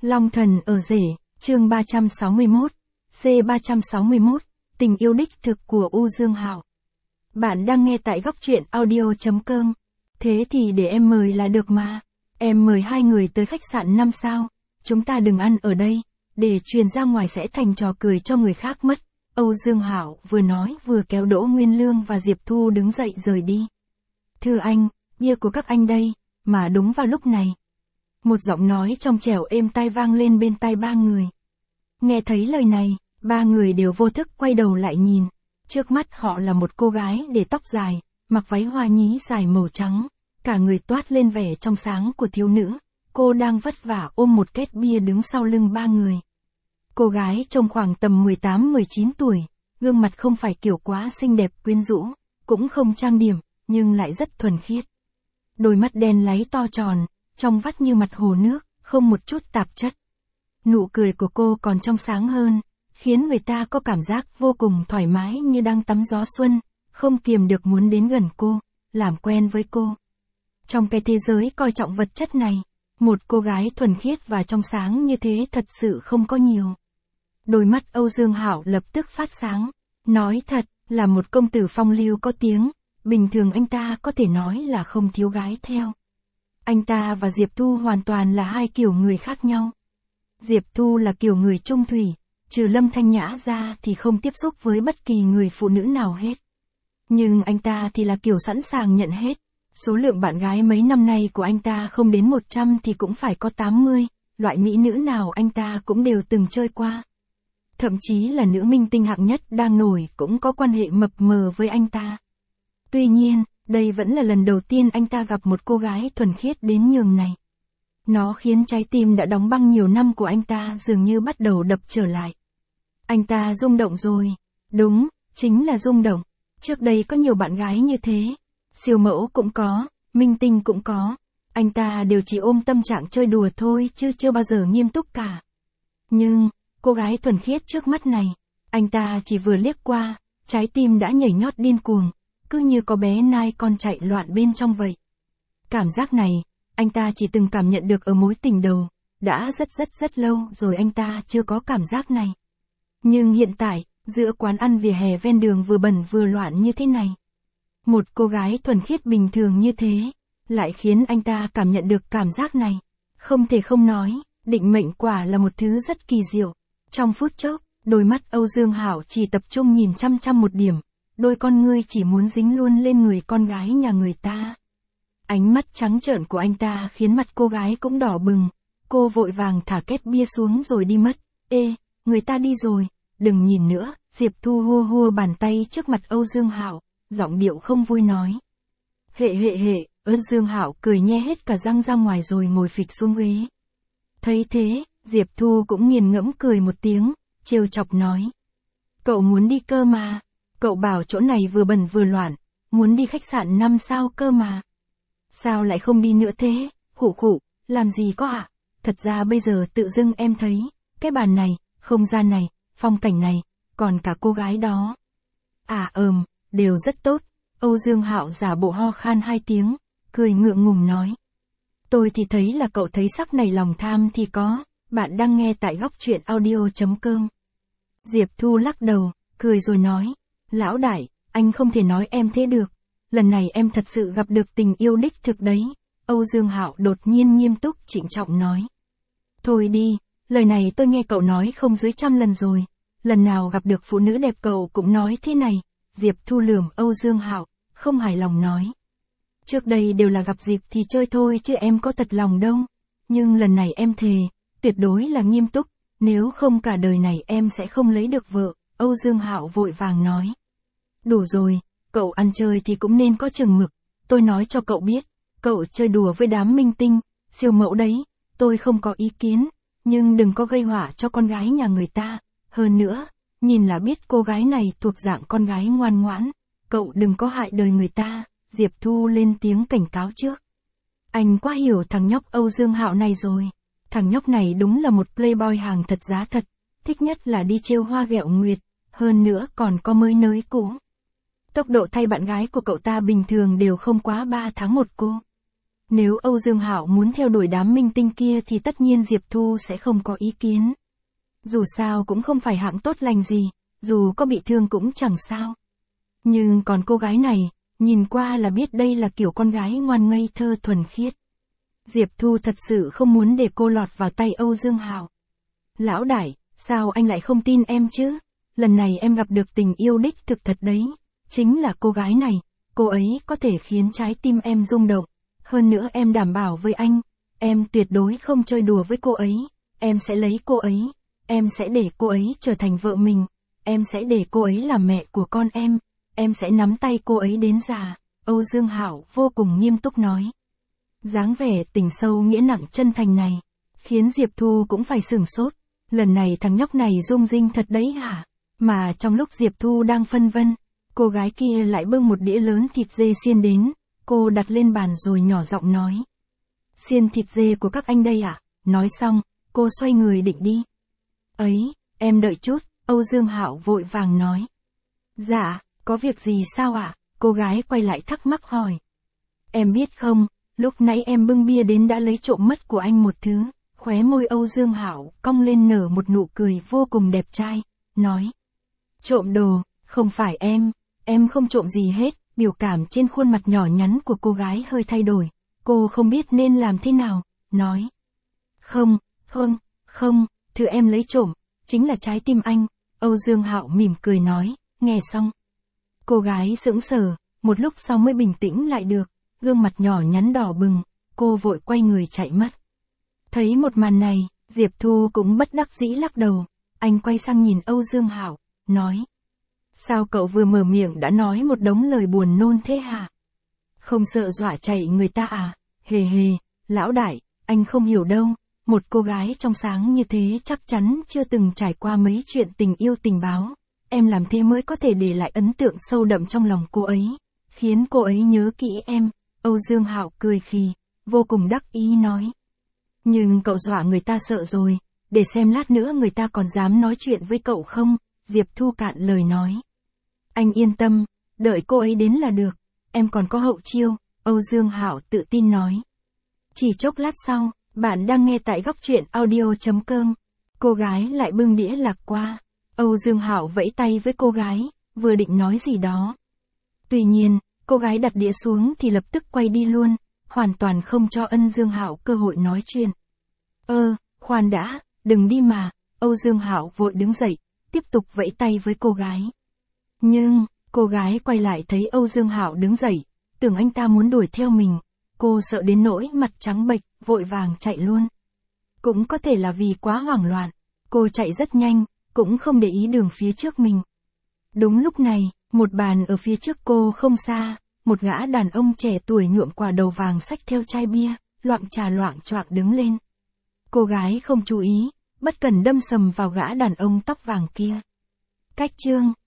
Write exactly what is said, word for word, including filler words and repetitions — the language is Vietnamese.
Long thần ở rể, chương ba trăm sáu mươi mốt, C ba trăm sáu mươi mốt, tình yêu đích thực của U Dương Hạo. Bạn đang nghe tại góc truyện audio chấm com. Thế thì để em mời là được mà. Em mời hai người tới khách sạn năm sao. Chúng ta đừng ăn ở đây, để truyền ra ngoài sẽ thành trò cười cho người khác mất. Âu Dương Hạo vừa nói vừa kéo Đỗ Nguyên Lương và Diệp Thu đứng dậy rời đi. Thưa anh, bia của các anh đây. Mà đúng vào lúc này, một giọng nói trong trẻo êm tai vang lên bên tai ba người. Nghe thấy lời này, ba người đều vô thức quay đầu lại nhìn. Trước mắt họ là một cô gái để tóc dài, mặc váy hoa nhí dài màu trắng, cả người toát lên vẻ trong sáng của thiếu nữ. Cô đang vất vả ôm một két bia đứng sau lưng ba người. Cô gái trông khoảng tầm mười tám mười chín tuổi, gương mặt không phải kiểu quá xinh đẹp quyến rũ, cũng không trang điểm, nhưng lại rất thuần khiết. Đôi mắt đen láy to tròn, trong vắt như mặt hồ nước, không một chút tạp chất. Nụ cười của cô còn trong sáng hơn, khiến người ta có cảm giác vô cùng thoải mái như đang tắm gió xuân, không kiềm được muốn đến gần cô, làm quen với cô. Trong cái thế giới coi trọng vật chất này, một cô gái thuần khiết và trong sáng như thế thật sự không có nhiều. Đôi mắt Âu Dương Hạo lập tức phát sáng, nói thật, là một công tử phong lưu có tiếng, bình thường anh ta có thể nói là không thiếu gái theo. Anh ta và Diệp Thu hoàn toàn là hai kiểu người khác nhau. Diệp Thu là kiểu người trung thủy, trừ Lâm Thanh Nhã ra thì không tiếp xúc với bất kỳ người phụ nữ nào hết. Nhưng anh ta thì là kiểu sẵn sàng nhận hết. Số lượng bạn gái mấy năm nay của anh ta không đến một trăm thì cũng phải có tám mươi, loại mỹ nữ nào anh ta cũng đều từng chơi qua. Thậm chí là nữ minh tinh hạng nhất đang nổi cũng có quan hệ mập mờ với anh ta. Tuy nhiên, đây vẫn là lần đầu tiên anh ta gặp một cô gái thuần khiết đến nhường này. Nó khiến trái tim đã đóng băng nhiều năm của anh ta dường như bắt đầu đập trở lại. Anh ta rung động rồi. Đúng, chính là rung động. Trước đây có nhiều bạn gái như thế. Siêu mẫu cũng có, minh tinh cũng có. Anh ta đều chỉ ôm tâm trạng chơi đùa thôi chứ chưa bao giờ nghiêm túc cả. Nhưng, cô gái thuần khiết trước mắt này, anh ta chỉ vừa liếc qua, trái tim đã nhảy nhót điên cuồng, cứ như có bé nai con chạy loạn bên trong vậy. Cảm giác này, anh ta chỉ từng cảm nhận được ở mối tình đầu, đã rất rất rất lâu rồi anh ta chưa có cảm giác này. Nhưng hiện tại, giữa quán ăn vỉa hè ven đường vừa bẩn vừa loạn như thế này, một cô gái thuần khiết bình thường như thế, lại khiến anh ta cảm nhận được cảm giác này. Không thể không nói, định mệnh quả là một thứ rất kỳ diệu. Trong phút chốc, đôi mắt Âu Dương Hạo chỉ tập trung nhìn chăm chăm một điểm, đôi con ngươi chỉ muốn dính luôn lên người con gái nhà người ta. Ánh mắt trắng trợn của anh ta khiến mặt cô gái cũng đỏ bừng, cô vội vàng thả két bia xuống rồi đi mất. Ê, người ta đi rồi, đừng nhìn nữa. Diệp Thu hua hua bàn tay trước mặt Âu Dương Hạo, giọng điệu không vui nói. Hệ hệ hệ, Âu Dương Hạo cười nhe hết cả răng ra ngoài rồi ngồi phịch xuống ghế. Thấy thế, Diệp Thu cũng nghiền ngẫm cười một tiếng, trêu chọc nói. Cậu muốn đi cơ mà, cậu bảo chỗ này vừa bẩn vừa loạn, muốn đi khách sạn năm sao cơ mà. Sao lại không đi nữa thế, khủ khủ, làm gì có ạ, à? Thật ra bây giờ tự dưng em thấy, cái bàn này, không gian này, phong cảnh này, còn cả cô gái đó. À ừm, đều rất tốt. Âu Dương Hạo giả bộ ho khan hai tiếng, cười ngượng ngùng nói. Tôi thì thấy là cậu thấy sắc này lòng tham thì có, bạn đang nghe tại góc truyện audio chấm com. Diệp Thu lắc đầu, cười rồi nói. Lão đại, anh không thể nói em thế được. Lần này em thật sự gặp được tình yêu đích thực đấy. Âu Dương Hạo đột nhiên nghiêm túc trịnh trọng nói. Thôi đi, lời này tôi nghe cậu nói không dưới trăm lần rồi. Lần nào gặp được phụ nữ đẹp cậu cũng nói thế này. Diệp Thu lườm Âu Dương Hạo, không hài lòng nói. Trước đây đều là gặp dịp thì chơi thôi chứ em có thật lòng đâu. Nhưng lần này em thề, tuyệt đối là nghiêm túc, nếu không cả đời này em sẽ không lấy được vợ. Âu Dương Hạo vội vàng nói. Đủ rồi, cậu ăn chơi thì cũng nên có chừng mực. Tôi nói cho cậu biết, cậu chơi đùa với đám minh tinh, siêu mẫu đấy, tôi không có ý kiến, nhưng đừng có gây họa cho con gái nhà người ta. Hơn nữa, nhìn là biết cô gái này thuộc dạng con gái ngoan ngoãn, cậu đừng có hại đời người ta. Diệp Thu lên tiếng cảnh cáo trước. Anh quá hiểu thằng nhóc Âu Dương Hạo này rồi. Thằng nhóc này đúng là một playboy hàng thật giá thật, thích nhất là đi trêu hoa ghẹo nguyệt, hơn nữa còn có mới nới cũ. Tốc độ thay bạn gái của cậu ta bình thường đều không quá ba tháng một cô. Nếu Âu Dương Hạo muốn theo đuổi đám minh tinh kia thì tất nhiên Diệp Thu sẽ không có ý kiến. Dù sao cũng không phải hạng tốt lành gì, dù có bị thương cũng chẳng sao. Nhưng còn cô gái này, nhìn qua là biết đây là kiểu con gái ngoan ngây thơ thuần khiết. Diệp Thu thật sự không muốn để cô lọt vào tay Âu Dương Hạo. Lão đại, sao anh lại không tin em chứ? Lần này em gặp được tình yêu đích thực thật đấy. Chính là cô gái này, cô ấy có thể khiến trái tim em rung động. Hơn nữa em đảm bảo với anh, em tuyệt đối không chơi đùa với cô ấy. Em sẽ lấy cô ấy, em sẽ để cô ấy trở thành vợ mình. Em sẽ để cô ấy làm mẹ của con em. Em sẽ nắm tay cô ấy đến già. Âu Dương Hạo vô cùng nghiêm túc nói. Dáng vẻ tình sâu nghĩa nặng chân thành này, khiến Diệp Thu cũng phải sửng sốt. Lần này thằng nhóc này rung rinh thật đấy hả? Mà trong lúc Diệp Thu đang phân vân, cô gái kia lại bưng một đĩa lớn thịt dê xiên đến, cô đặt lên bàn rồi nhỏ giọng nói. Xiên thịt dê của các anh đây ạ? Nói xong, cô xoay người định đi. Ấy, em đợi chút, Âu Dương Hạo vội vàng nói. Dạ, có việc gì sao ạ? Cô gái quay lại thắc mắc hỏi. Em biết không, lúc nãy em bưng bia đến đã lấy trộm mất của anh một thứ. Khóe môi Âu Dương Hạo cong lên nở một nụ cười vô cùng đẹp trai, nói. Trộm đồ, không phải em, em không trộm gì hết. Biểu cảm trên khuôn mặt nhỏ nhắn của cô gái hơi thay đổi, cô không biết nên làm thế nào, nói. Không, không, không, thứ em lấy trộm, chính là trái tim anh. Âu Dương Hạo mỉm cười nói, nghe xong. Cô gái sững sờ, một lúc sau mới bình tĩnh lại được, gương mặt nhỏ nhắn đỏ bừng, cô vội quay người chạy mất. Thấy một màn này, Diệp Thu cũng bất đắc dĩ lắc đầu, anh quay sang nhìn Âu Dương Hạo, nói. Sao cậu vừa mở miệng đã nói một đống lời buồn nôn thế hả? Không sợ dọa chạy người ta à? Hề hề, lão đại, anh không hiểu đâu, một cô gái trong sáng như thế chắc chắn chưa từng trải qua mấy chuyện tình yêu tình báo. Em làm thế mới có thể để lại ấn tượng sâu đậm trong lòng cô ấy, khiến cô ấy nhớ kỹ em. Âu Dương Hạo cười khì, vô cùng đắc ý nói. Nhưng cậu dọa người ta sợ rồi, để xem lát nữa người ta còn dám nói chuyện với cậu không? Diệp Thu cạn lời nói. Anh yên tâm, đợi cô ấy đến là được, em còn có hậu chiêu, Âu Dương Hạo tự tin nói. Chỉ chốc lát sau, bạn đang nghe tại góc truyện audio chấm com. Cô gái lại bưng đĩa lạc qua. Âu Dương Hạo vẫy tay với cô gái, vừa định nói gì đó. Tuy nhiên, cô gái đặt đĩa xuống thì lập tức quay đi luôn, hoàn toàn không cho Ân Dương Hạo cơ hội nói chuyện. Ơ, khoan đã, đừng đi mà. Âu Dương Hạo vội đứng dậy, tiếp tục vẫy tay với cô gái. Nhưng, cô gái quay lại thấy Âu Dương Hạo đứng dậy, tưởng anh ta muốn đuổi theo mình. Cô sợ đến nỗi mặt trắng bệch, vội vàng chạy luôn. Cũng có thể là vì quá hoảng loạn, cô chạy rất nhanh, cũng không để ý đường phía trước mình. Đúng lúc này, một bàn ở phía trước cô không xa, một gã đàn ông trẻ tuổi nhuộm quả đầu vàng xách theo chai bia, loạng trà loạng choạng đứng lên. Cô gái không chú ý, bất cẩn đâm sầm vào gã đàn ông tóc vàng kia. Cách chương